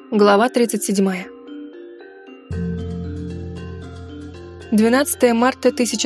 Глава 37. 12 марта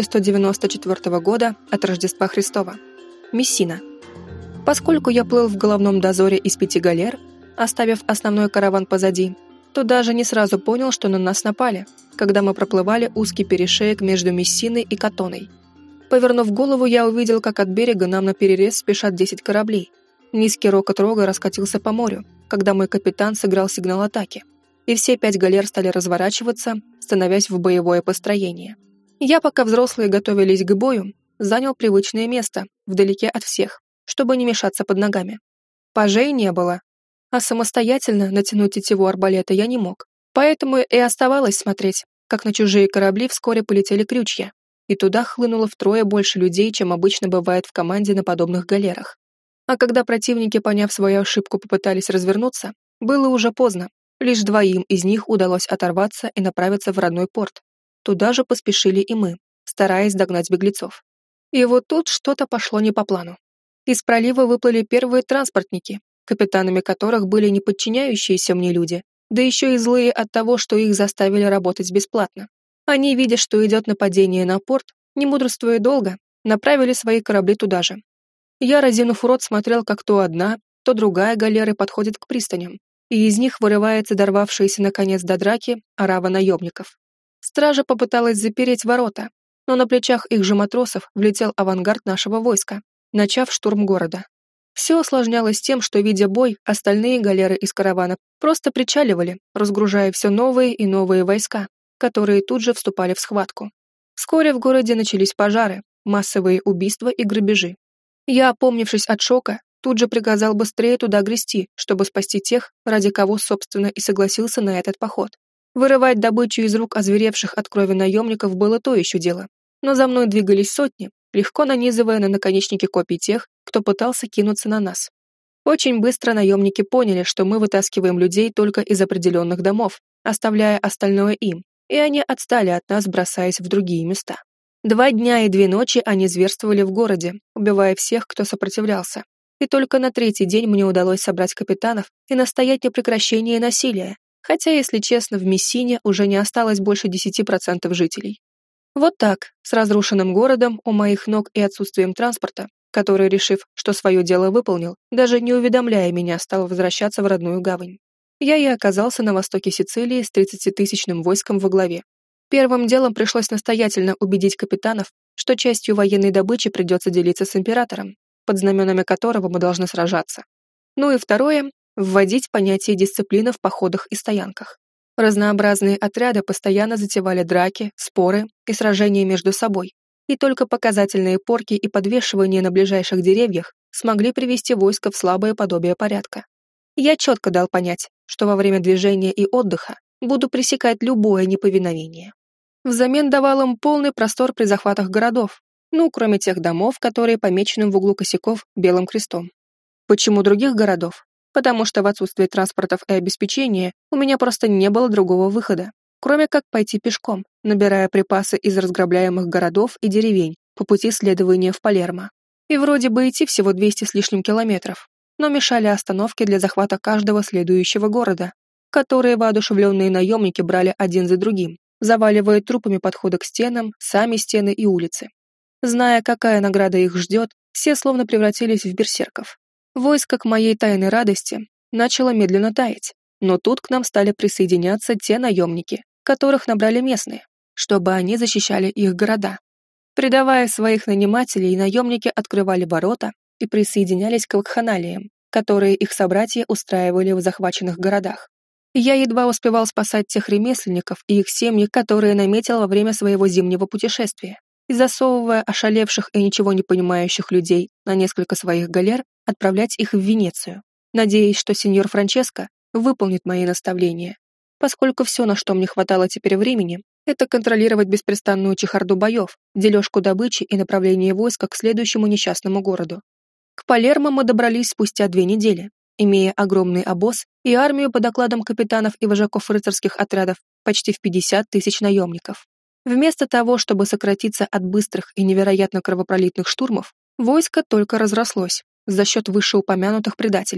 1194 года от Рождества Христова. Мессина. Поскольку я плыл в головном дозоре из 5 галер, оставив основной караван позади, то даже не сразу понял, что на нас напали, когда мы проплывали узкий перешеек между Мессиной и Катоной. Повернув голову, я увидел, как от берега нам наперерез спешат 10 кораблей. Низкий рокот рога раскатился по морю, когда мой капитан сыграл сигнал атаки, и все 5 галер стали разворачиваться, становясь в боевое построение. Я, пока взрослые готовились к бою, занял привычное место, вдалеке от всех, чтобы не мешаться под ногами. Пажей не было, а самостоятельно натянуть тетиву арбалета я не мог, поэтому и оставалось смотреть, как на чужие корабли вскоре полетели крючья, и туда хлынуло втрое больше людей, чем обычно бывает в команде на подобных галерах. А когда противники, поняв свою ошибку, попытались развернуться, было уже поздно. Лишь 2 из них удалось оторваться и направиться в родной порт. Туда же поспешили и мы, стараясь догнать беглецов. И вот тут что-то пошло не по плану. Из пролива выплыли первые транспортники, капитанами которых были не подчиняющиеся мне люди, да еще и злые от того, что их заставили работать бесплатно. Они, видя, что идет нападение на порт, не мудрствуя долго, направили свои корабли туда же. Я, разинув рот, смотрел, как то одна, то другая галеры подходит к пристаням, и из них вырывается дорвавшаяся наконец до драки орава наемников. Стража попыталась запереть ворота, но на плечах их же матросов влетел авангард нашего войска, начав штурм города. Все осложнялось тем, что, видя бой, остальные галеры из каравана просто причаливали, разгружая все новые и новые войска, которые тут же вступали в схватку. Вскоре в городе начались пожары, массовые убийства и грабежи. Я, опомнившись от шока, тут же приказал быстрее туда грести, чтобы спасти тех, ради кого, собственно, и согласился на этот поход. Вырывать добычу из рук озверевших от крови наемников было то еще дело, но за мной двигались сотни, легко нанизывая на наконечники копий тех, кто пытался кинуться на нас. Очень быстро наемники поняли, что мы вытаскиваем людей только из определенных домов, оставляя остальное им, и они отстали от нас, бросаясь в другие места. 2 дня и 2 ночи они зверствовали в городе, убивая всех, кто сопротивлялся. И только на 3-й день мне удалось собрать капитанов и настоять на прекращении насилия, хотя, если честно, в Мессине уже не осталось больше 10% жителей. Вот так, с разрушенным городом у моих ног и отсутствием транспорта, который, решив, что свое дело выполнил, даже не уведомляя меня, стал возвращаться в родную гавань. Я и оказался на востоке Сицилии с 30-тысячным войском во главе. Первым делом пришлось настоятельно убедить капитанов, что частью военной добычи придется делиться с императором, под знаменами которого мы должны сражаться. Ну и второе — вводить понятие дисциплины в походах и стоянках. Разнообразные отряды постоянно затевали драки, споры и сражения между собой, и только показательные порки и подвешивания на ближайших деревьях смогли привести войско в слабое подобие порядка. Я четко дал понять, что во время движения и отдыха буду пресекать любое неповиновение. Взамен давал им полный простор при захватах городов, кроме тех домов, которые помечены в углу косяков белым крестом. Почему других городов? Потому что в отсутствие транспортов и обеспечения у меня просто не было другого выхода, кроме как пойти пешком, набирая припасы из разграбляемых городов и деревень по пути следования в Палермо. И вроде бы идти всего 200 с лишним километров, но мешали остановки для захвата каждого следующего города, которые воодушевленные наемники брали один за другим, заваливая трупами подходы к стенам, сами стены и улицы. Зная, какая награда их ждет, все словно превратились в берсерков. Войско, к моей тайной радости, начало медленно таять, но тут к нам стали присоединяться те наемники, которых набрали местные, чтобы они защищали их города. Предавая своих нанимателей, наемники открывали ворота и присоединялись к вакханалиям, которые их собратья устраивали в захваченных городах. Я едва успевал спасать тех ремесленников и их семьи, которые наметил во время своего зимнего путешествия, и, засовывая ошалевших и ничего не понимающих людей на несколько своих галер, отправлять их в Венецию, надеясь, что сеньор Франческо выполнит мои наставления, поскольку все, на что мне хватало теперь времени, это контролировать беспрестанную чехарду боев, дележку добычи и направление войска к следующему несчастному городу. К Палермо мы добрались спустя 2 недели, имея огромный обоз и армию по докладам капитанов и вожаков рыцарских отрядов почти в 50 тысяч наемников. Вместо того, чтобы сократиться от быстрых и невероятно кровопролитных штурмов, войско только разрослось за счет вышеупомянутых предателей.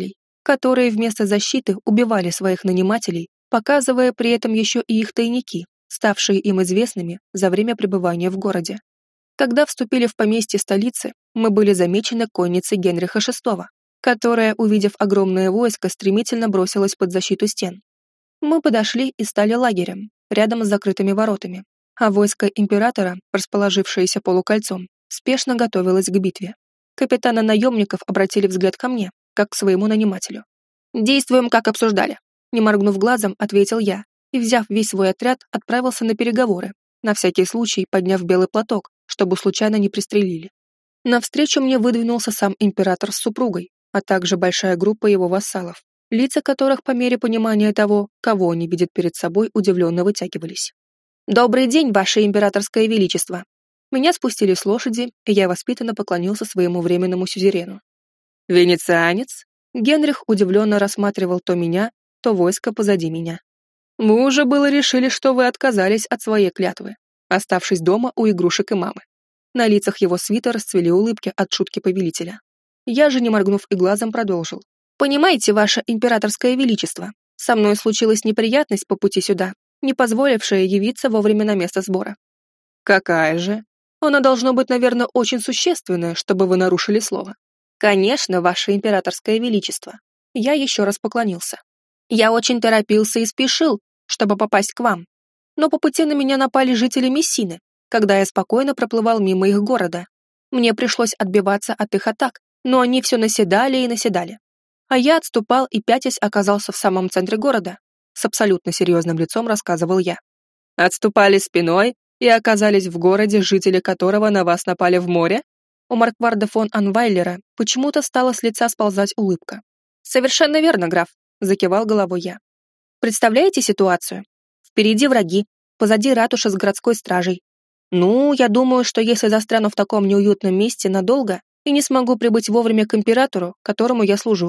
которые вместо защиты убивали своих нанимателей, показывая при этом еще и их тайники, ставшие им известными за время пребывания в городе. Когда вступили в поместье столицы, мы были замечены конницей Генриха VI, которая, увидев огромное войско, стремительно бросилась под защиту стен. Мы подошли и стали лагерем, рядом с закрытыми воротами, а войско императора, расположившееся полукольцом, спешно готовилось к битве. Капитаны наемников обратили взгляд ко мне, как к своему нанимателю. «Действуем, как обсуждали», — не моргнув глазом, ответил я, и, взяв весь свой отряд, отправился на переговоры, на всякий случай подняв белый платок, чтобы случайно не пристрелили. Навстречу мне выдвинулся сам император с супругой, а также большая группа его вассалов, лица которых по мере понимания того, кого они видят перед собой, удивленно вытягивались. «Добрый день, ваше императорское величество!» Меня спустили с лошади, и я воспитанно поклонился своему временному сюзерену. «Венецианец?» Генрих удивленно рассматривал то меня, то войско позади меня. «Мы уже было решили, что вы отказались от своей клятвы, оставшись дома у игрушек и мамы». На лицах его свита расцвели улыбки от шутки повелителя. Я же, не моргнув и глазом, продолжил. «Понимаете, ваше императорское величество, со мной случилась неприятность по пути сюда, не позволившая явиться вовремя на место сбора». «Какая же? Она должно быть, наверное, очень существенная, чтобы вы нарушили слово». «Конечно, ваше императорское величество». Я еще раз поклонился. «Я очень торопился и спешил, чтобы попасть к вам. Но по пути на меня напали жители Мессины, когда я спокойно проплывал мимо их города. Мне пришлось отбиваться от их атак, но они все наседали и наседали. А я отступал и, пятясь, оказался в самом центре города», с абсолютно серьезным лицом рассказывал я. «Отступали спиной и оказались в городе, жители которого на вас напали в море?» У Маркварда фон Анвайлера почему-то стала с лица сползать улыбка. «Совершенно верно, граф», — закивал головой я. «Представляете ситуацию? Впереди враги, позади ратуша с городской стражей. Ну, я думаю, что если застряну в таком неуютном месте надолго и не смогу прибыть вовремя к императору, которому я служу».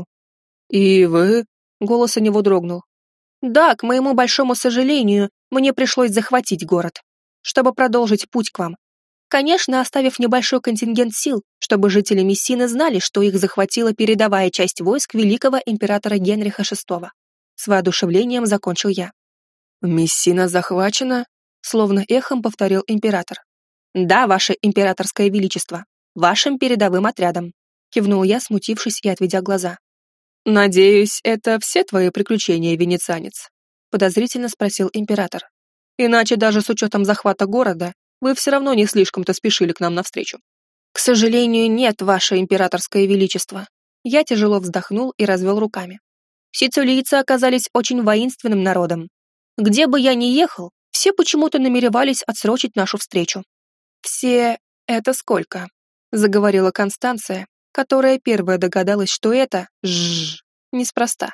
«И вы?» — голос у него дрогнул. «Да, к моему большому сожалению, мне пришлось захватить город, чтобы продолжить путь к вам. Конечно, оставив небольшой контингент сил, чтобы жители Мессины знали, что их захватила передовая часть войск великого императора Генриха VI. С воодушевлением закончил я. «Мессина захвачена?» — словно эхом повторил император. «Да, ваше императорское величество, вашим передовым отрядом», — кивнул я, смутившись и отведя глаза. «Надеюсь, это все твои приключения, венецианец?» — подозрительно спросил император. «Иначе даже с учетом захвата города вы все равно не слишком-то спешили к нам навстречу». «К сожалению, нет, ваше императорское величество». Я тяжело вздохнул и развел руками. Сицилийцы оказались очень воинственным народом. Где бы я ни ехал, все почему-то намеревались отсрочить нашу встречу. «Все это сколько?» — заговорила Констанция, которая первая догадалась, что это неспроста.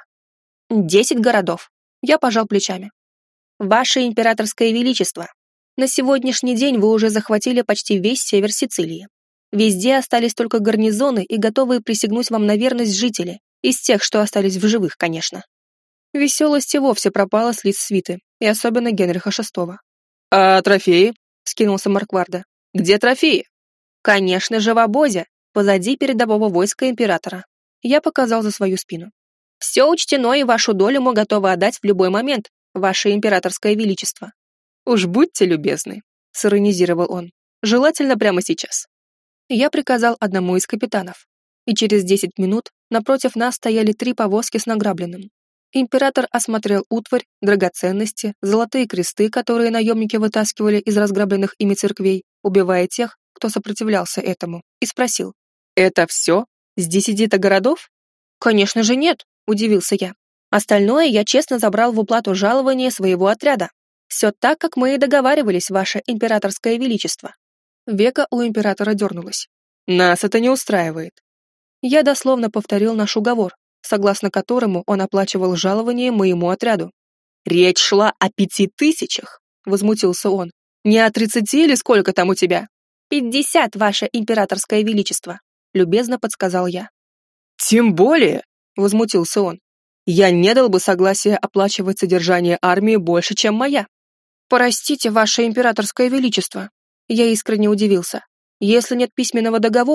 10 городов. Я пожал плечами. «Ваше императорское величество, на сегодняшний день вы уже захватили почти весь север Сицилии. Везде остались только гарнизоны и готовые присягнуть вам на верность жители, из тех, что остались в живых, конечно». Веселость и вовсе пропала с лиц свиты, и особенно Генриха VI. «А трофеи?» — скинулся Маркварда. «Где трофеи?» «Конечно же, в обозе, позади передового войска императора». Я показал за свою спину. «Все учтено, и вашу долю мы готовы отдать в любой момент, ваше императорское величество». «Уж будьте любезны», — сиронизировал он. «Желательно прямо сейчас». Я приказал одному из капитанов, и через 10 минут напротив нас стояли 3 повозки с награбленным. Император осмотрел утварь, драгоценности, золотые кресты, которые наемники вытаскивали из разграбленных ими церквей, убивая тех, кто сопротивлялся этому, и спросил: «Это все? С 10 городов?» «Конечно же нет», — удивился я. «Остальное я честно забрал в уплату жалования своего отряда. Все так, как мы и договаривались, ваше императорское величество». Века у императора дернулось. «Нас это не устраивает». Я дословно повторил наш уговор, согласно которому он оплачивал жалование моему отряду. «Речь шла о 5000, возмутился он. «Не о 30 или сколько там у тебя?» 50, ваше императорское величество», — любезно подсказал я. «Тем более», — возмутился он, «я не дал бы согласия оплачивать содержание армии больше, чем моя». «Простите, ваше императорское величество», — я искренне удивился. «Если нет письменного договора,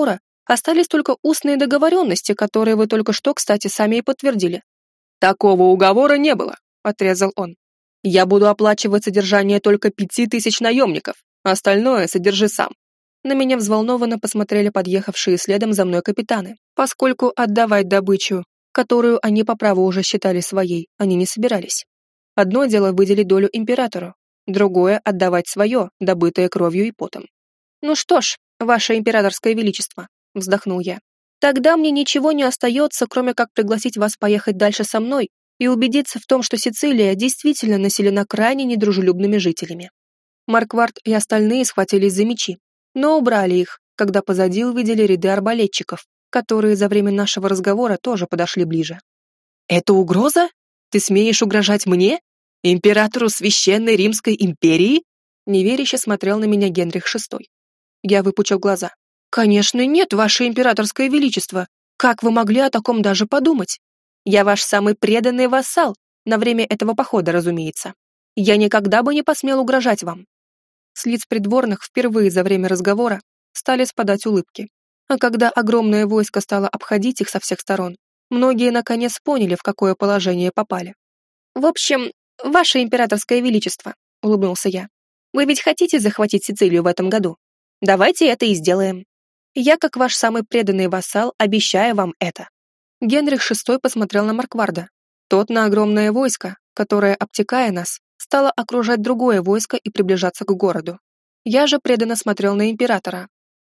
Остались только устные договоренности, которые вы только что, кстати, сами и подтвердили». «Такого уговора не было», — отрезал он. «Я буду оплачивать содержание только 5000 наемников, а остальное содержи сам». На меня взволнованно посмотрели подъехавшие следом за мной капитаны, поскольку отдавать добычу, которую они по праву уже считали своей, они не собирались. Одно дело выделить долю императору, другое — отдавать свое, добытое кровью и потом. «Ну что ж, ваше императорское величество», — вздохнул я, «тогда мне ничего не остается, кроме как пригласить вас поехать дальше со мной и убедиться в том, что Сицилия действительно населена крайне недружелюбными жителями». Марквард и остальные схватились за мечи, но убрали их, когда позади увидели ряды арбалетчиков, которые за время нашего разговора тоже подошли ближе. «Это угроза? Ты смеешь угрожать мне? Императору Священной Римской империи?» Неверяще смотрел на меня Генрих VI. Я выпучил глаза. «Конечно нет, ваше императорское величество. Как вы могли о таком даже подумать? Я ваш самый преданный вассал, на время этого похода, разумеется. Я никогда бы не посмел угрожать вам». С лиц придворных впервые за время разговора стали спадать улыбки. А когда огромное войско стало обходить их со всех сторон, многие наконец поняли, в какое положение попали. «В общем, ваше императорское величество», — улыбнулся я, «вы ведь хотите захватить Сицилию в этом году? Давайте это и сделаем. Я, как ваш самый преданный вассал, обещаю вам это». Генрих VI посмотрел на Маркварда. Тот на огромное войско, которое, обтекая нас, стало окружать другое войско и приближаться к городу. Я же преданно смотрел на императора.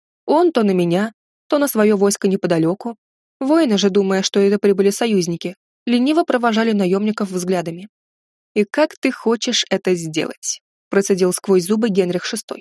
Он то на меня, то на свое войско неподалеку. Воины же, думая, что это прибыли союзники, лениво провожали наемников взглядами. «И как ты хочешь это сделать?» — процедил сквозь зубы Генрих VI.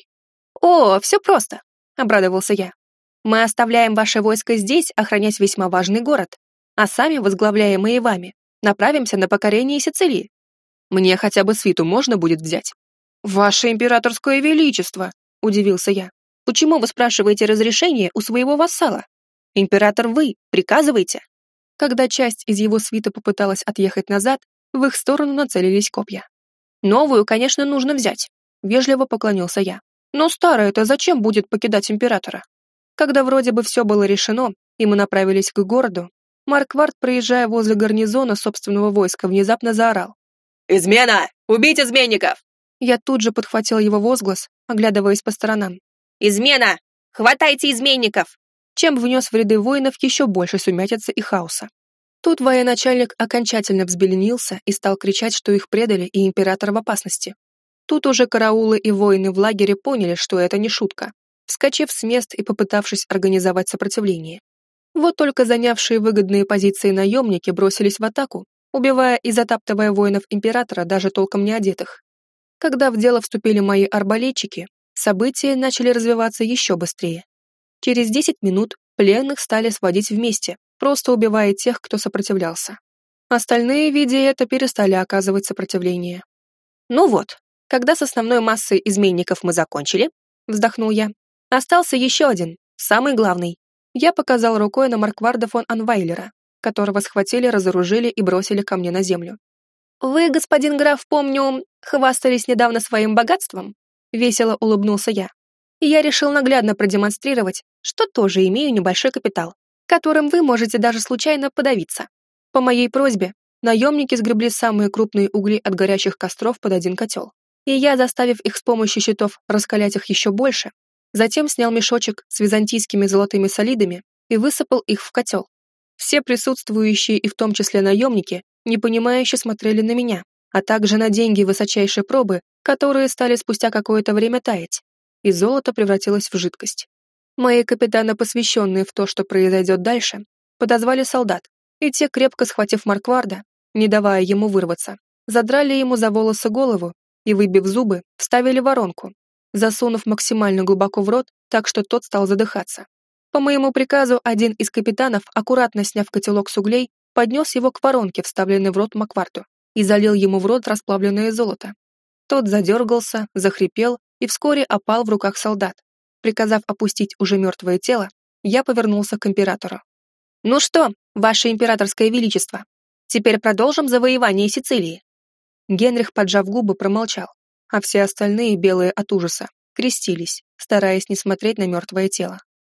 «О, все просто», — обрадовался я. «Мы оставляем ваше войско здесь охранять весьма важный город, а сами, возглавляемые вами, направимся на покорение Сицилии. Мне хотя бы свиту можно будет взять?» «Ваше императорское величество!» — удивился я. «Почему вы спрашиваете разрешение у своего вассала? Император вы, приказывайте!» Когда часть из его свита попыталась отъехать назад, в их сторону нацелились копья. «Новую, конечно, нужно взять», — вежливо поклонился я. «Но старая-то зачем будет покидать императора?» Когда вроде бы все было решено, и мы направились к городу, Марквард, проезжая возле гарнизона собственного войска, внезапно заорал. «Измена! Убить изменников!» Я тут же подхватил его возглас, оглядываясь по сторонам. «Измена! Хватайте изменников!» Чем внес в ряды воинов еще больше сумятицы и хаоса. Тут военачальник окончательно взбеленился и стал кричать, что их предали и император в опасности. Тут уже караулы и воины в лагере поняли, что это не шутка, вскочив с мест и попытавшись организовать сопротивление. Вот только занявшие выгодные позиции наемники бросились в атаку, убивая и затаптывая воинов императора, даже толком не одетых. Когда в дело вступили мои арбалетчики, события начали развиваться еще быстрее. Через 10 минут пленных стали сводить вместе, просто убивая тех, кто сопротивлялся. Остальные, видя это, перестали оказывать сопротивление. «Ну вот, когда с основной массой изменников мы закончили», — вздохнул я, — «остался еще один, самый главный». Я показал рукой на Маркварда фон Анвайлера, которого схватили, разоружили и бросили ко мне на землю. «Вы, господин граф, помню, хвастались недавно своим богатством?» — весело улыбнулся я. «Я решил наглядно продемонстрировать, что тоже имею небольшой капитал, которым вы можете даже случайно подавиться. По моей просьбе, наемники сгребли самые крупные угли от горящих костров под один котел, и я, заставив их с помощью щитов раскалять их еще больше, затем снял мешочек с византийскими золотыми солидами и высыпал их в котел. Все присутствующие, и в том числе наемники, непонимающе смотрели на меня, а также на деньги высочайшей пробы, которые стали спустя какое-то время таять, и золото превратилось в жидкость. Мои капитаны, посвященные в то, что произойдет дальше, подозвали солдат, и те, крепко схватив Маркварда, не давая ему вырваться, задрали ему за волосы голову и, выбив зубы, вставили воронку, засунув максимально глубоко в рот, так что тот стал задыхаться. По моему приказу, один из капитанов, аккуратно сняв котелок с углей, поднес его к воронке, вставленной в рот Маркварду, и залил ему в рот расплавленное золото. Тот задергался, захрипел и вскоре опал в руках солдат. Приказав опустить уже мертвое тело, я повернулся к императору. «Ну что, ваше императорское величество, теперь продолжим завоевание Сицилии?» Генрих, поджав губы, промолчал, а все остальные, белые от ужаса, крестились, стараясь не смотреть на мертвое тело.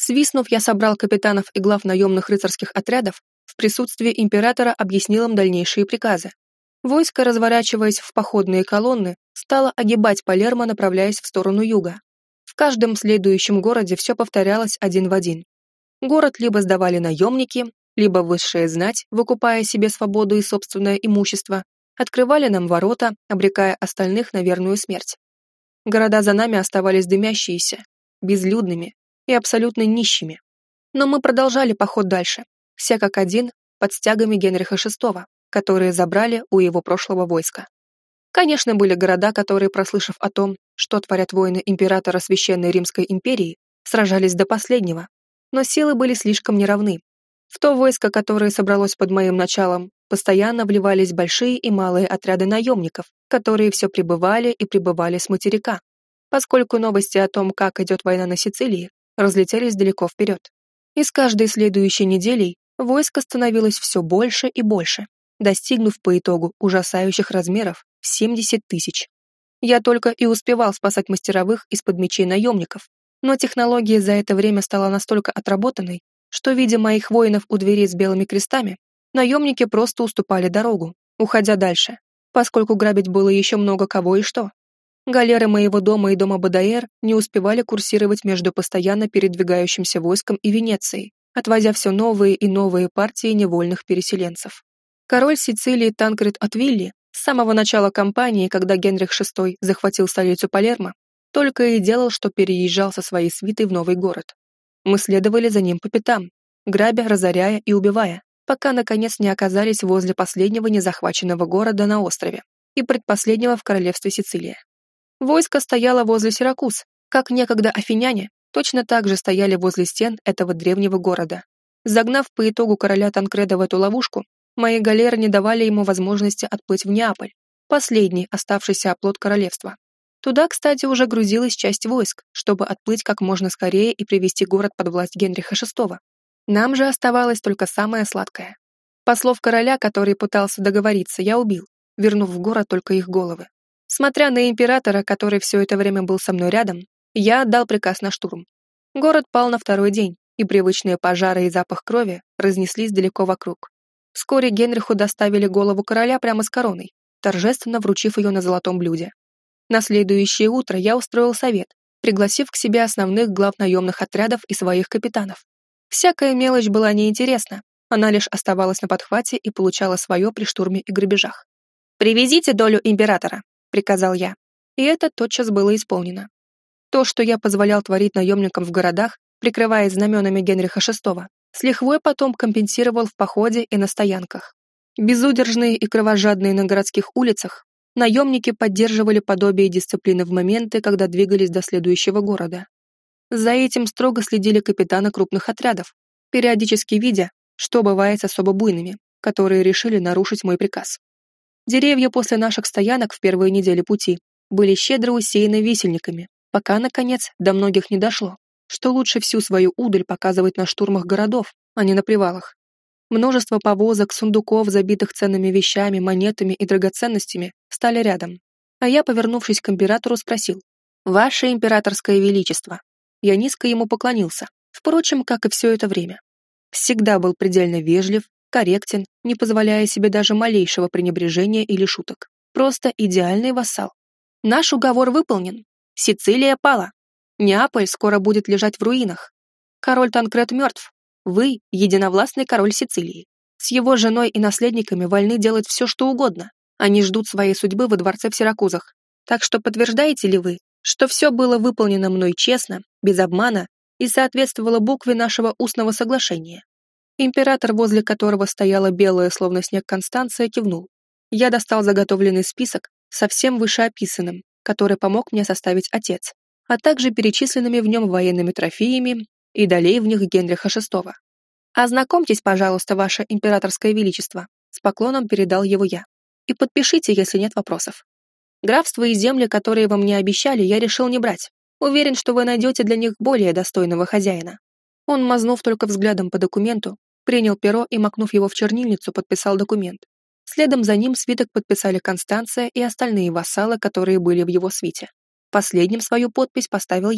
Свистнув, я собрал капитанов и глав наемных рыцарских отрядов, в присутствии императора объяснил им дальнейшие приказы. Войско, разворачиваясь в походные колонны, стало огибать Палермо, направляясь в сторону юга. В каждом следующем городе все повторялось один в один. Город либо сдавали наемники, либо высшая знать, выкупая себе свободу и собственное имущество, открывали нам ворота, обрекая остальных на верную смерть. Города за нами оставались дымящиеся, безлюдными и абсолютно нищими. Но мы продолжали поход дальше, все как один, под стягами Генриха VI, которые забрали у его прошлого войска. Конечно, были города, которые, прослышав о том, что творят воины императора Священной Римской империи, сражались до последнего, но силы были слишком неравны. В то войско, которое собралось под моим началом, постоянно вливались большие и малые отряды наемников, которые все прибывали и прибывали с материка, поскольку новости о том, как идет война на Сицилии, разлетелись далеко вперед. И с каждой следующей неделей войско становилось все больше и больше, достигнув по итогу ужасающих размеров в 70 тысяч. Я только и успевал спасать мастеровых из-под мечей наемников, но технология за это время стала настолько отработанной, что, видя моих воинов у дверей с белыми крестами, наемники просто уступали дорогу, уходя дальше, поскольку грабить было еще много кого и что. Галеры моего дома и дома Бадаэр не успевали курсировать между постоянно передвигающимся войском и Венецией, отвозя все новые и новые партии невольных переселенцев. Король Сицилии Танкред от Вилли с самого начала кампании, когда Генрих VI захватил столицу Палермо, только и делал, что переезжал со своей свитой в новый город. Мы следовали за ним по пятам, грабя, разоряя и убивая, пока, наконец, не оказались возле последнего незахваченного города на острове и предпоследнего в королевстве Сицилия. Войско стояло возле Сиракуз, как некогда афиняне точно так же стояли возле стен этого древнего города. Загнав по итогу короля Танкреда в эту ловушку, мои галеры не давали ему возможности отплыть в Неаполь, последний оставшийся оплот королевства. Туда, кстати, уже грузилась часть войск, чтобы отплыть как можно скорее и привести город под власть Генриха VI. Нам же оставалось только самое сладкое. Послов короля, который пытался договориться, я убил, вернув в город только их головы. Смотря на императора, который все это время был со мной рядом, я отдал приказ на штурм. Город пал на второй день, и привычные пожары и запах крови разнеслись далеко вокруг. Вскоре Генриху доставили голову короля прямо с короной, торжественно вручив ее на золотом блюде. На следующее утро я устроил совет, пригласив к себе основных глав наемных отрядов и своих капитанов. Всякая мелочь была неинтересна, она лишь оставалась на подхвате и получала свое при штурме и грабежах. «Привезите долю императора», — приказал я, и это тотчас было исполнено. То, что я позволял творить наемникам в городах, прикрываясь знаменами Генриха VI, с лихвой потом компенсировал в походе и на стоянках. Безудержные и кровожадные на городских улицах, наемники поддерживали подобие дисциплины в моменты, когда двигались до следующего города. За этим строго следили капитаны крупных отрядов, периодически видя, что бывает с особо буйными, которые решили нарушить мой приказ. Деревья после наших стоянок в первые недели пути были щедро усеяны висельниками, пока, наконец, до многих не дошло, что лучше всю свою удаль показывать на штурмах городов, а не на привалах. Множество повозок, сундуков, забитых ценными вещами, монетами и драгоценностями, стали рядом. А я, повернувшись к императору, спросил: «Ваше императорское величество». Я низко ему поклонился, впрочем, как и все это время. Всегда был предельно вежлив, корректен, не позволяя себе даже малейшего пренебрежения или шуток. Просто идеальный вассал. Наш уговор выполнен. Сицилия пала. Неаполь скоро будет лежать в руинах. Король Танкред мертв. Вы — единовластный король Сицилии. С его женой и наследниками вольны делать все, что угодно. Они ждут своей судьбы во дворце в Сиракузах. Так что подтверждаете ли вы, что все было выполнено мной честно, без обмана и соответствовало букве нашего устного соглашения?» Император, возле которого стояла белая, словно снег, Констанция, кивнул. Я достал заготовленный список со всем вышеописанным, который помог мне составить отец, а также перечисленными в нем военными трофеями и долей в них Генриха VI. «Ознакомьтесь, пожалуйста, ваше императорское величество», с поклоном передал его я. «И подпишите, если нет вопросов. Графства и земли, которые вам не обещали, я решил не брать. Уверен, что вы найдете для них более достойного хозяина». Он, мазнув только взглядом по документу, принял перо и, макнув его в чернильницу, подписал документ. Следом за ним свиток подписали Констанция и остальные вассалы, которые были в его свите. Последним свою подпись поставил я,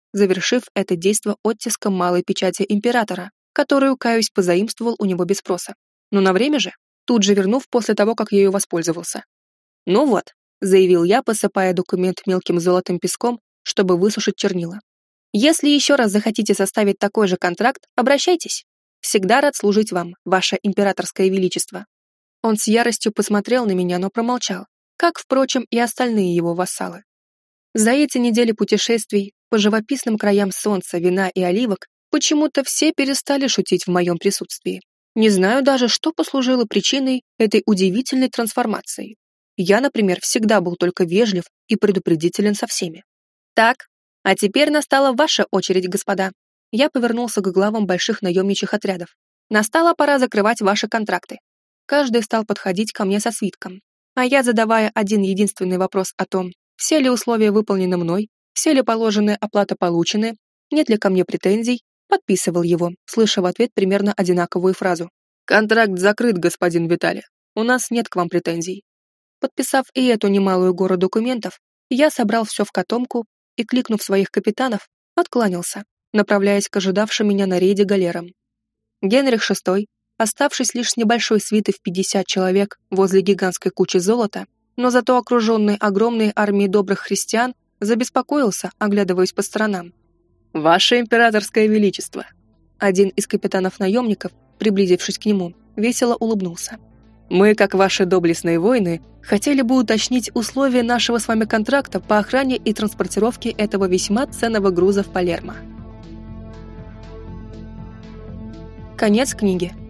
завершив это действо оттиском малой печати императора, которую, каюсь, позаимствовал у него без спроса. Но на время же, тут же вернув после того, как ею воспользовался. «Ну вот», — заявил я, посыпая документ мелким золотым песком, чтобы высушить чернила. «Если еще раз захотите составить такой же контракт, обращайтесь. Всегда рад служить вам, ваше императорское величество». Он с яростью посмотрел на меня, но промолчал, как, впрочем, и остальные его вассалы. За эти недели путешествий по живописным краям солнца, вина и оливок почему-то все перестали шутить в моем присутствии. Не знаю даже, что послужило причиной этой удивительной трансформации. Я, например, всегда был только вежлив и предупредителен со всеми. «Так, а теперь настала ваша очередь, господа». Я повернулся к главам больших наемничьих отрядов. «Настала пора закрывать ваши контракты». Каждый стал подходить ко мне со свитком, а я, задавая один единственный вопрос о том, все ли условия выполнены мной, все ли положенная оплата получены, нет ли ко мне претензий, подписывал его, слыша в ответ примерно одинаковую фразу. «Контракт закрыт, господин Виталий. У нас нет к вам претензий». Подписав и эту немалую гору документов, я собрал все в котомку и, кликнув своих капитанов, откланялся, направляясь к ожидавшим меня на рейде галерам. Генрих VI, оставшись лишь с небольшой свитой в 50 человек возле гигантской кучи золота, но зато окруженный огромной армией добрых христиан, забеспокоился, оглядываясь по сторонам. «Ваше императорское величество!» Один из капитанов-наемников, приблизившись к нему, весело улыбнулся. «Мы, как ваши доблестные воины, хотели бы уточнить условия нашего с вами контракта по охране и транспортировке этого весьма ценного груза в Палермо». Конец книги.